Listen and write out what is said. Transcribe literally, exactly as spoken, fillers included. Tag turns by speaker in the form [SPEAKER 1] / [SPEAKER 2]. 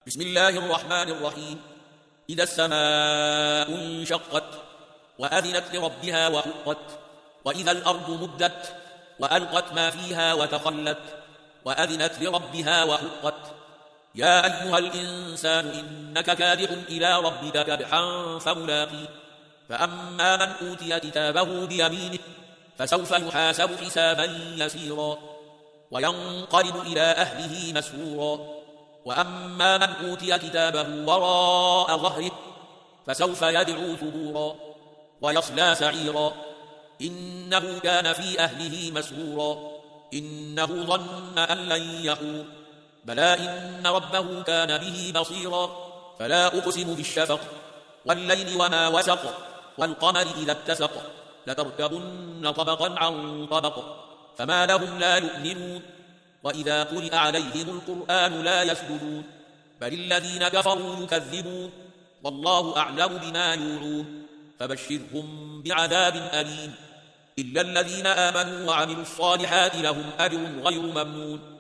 [SPEAKER 1] بسم الله الرحمن الرحيم. إذا السماء انشقت وأذنت لربها وحقت وإذا الأرض مدت وألقت ما فيها وتخلت وأذنت لربها وحقت. يا أيها الإنسان إنك كادح إلى ربك كدحا فملاقيه. فأما من أوتي كتابه بيمينه فسوف يحاسب حسابا يسيرا وينقلب إلى أهله مسرورا. وأما من أوتي كتابه وراء ظهره فسوف يدعو ثبورا ويصلى سعيرا إنه كان في أهله مسرورا. إنه ظن أن لن يحور بلى إن ربه كان به بصيرا. فلا أقسم بالشفق والليل وما وسق والقمر إذا اتسق لتركبن طبقا عن طبق فما لهم لا يؤمنون. وإذا قرئ عليهم القرآن لا يسجدون بل الذين كفروا يكذبون والله أعلم بما يوعون. فبشرهم بعذاب أليم إلا الذين آمنوا وعملوا الصالحات لهم أجر غير ممنون.